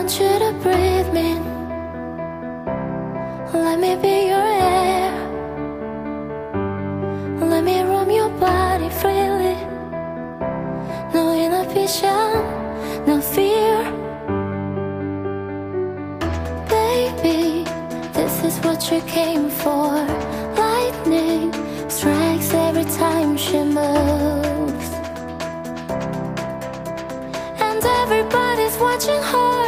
want you to breathe me. Let me be your air. Let me roam your body freely. No inhibition, no fear. Baby, this is what you came for. Lightning strikes every time she moves, and everybody's watching her.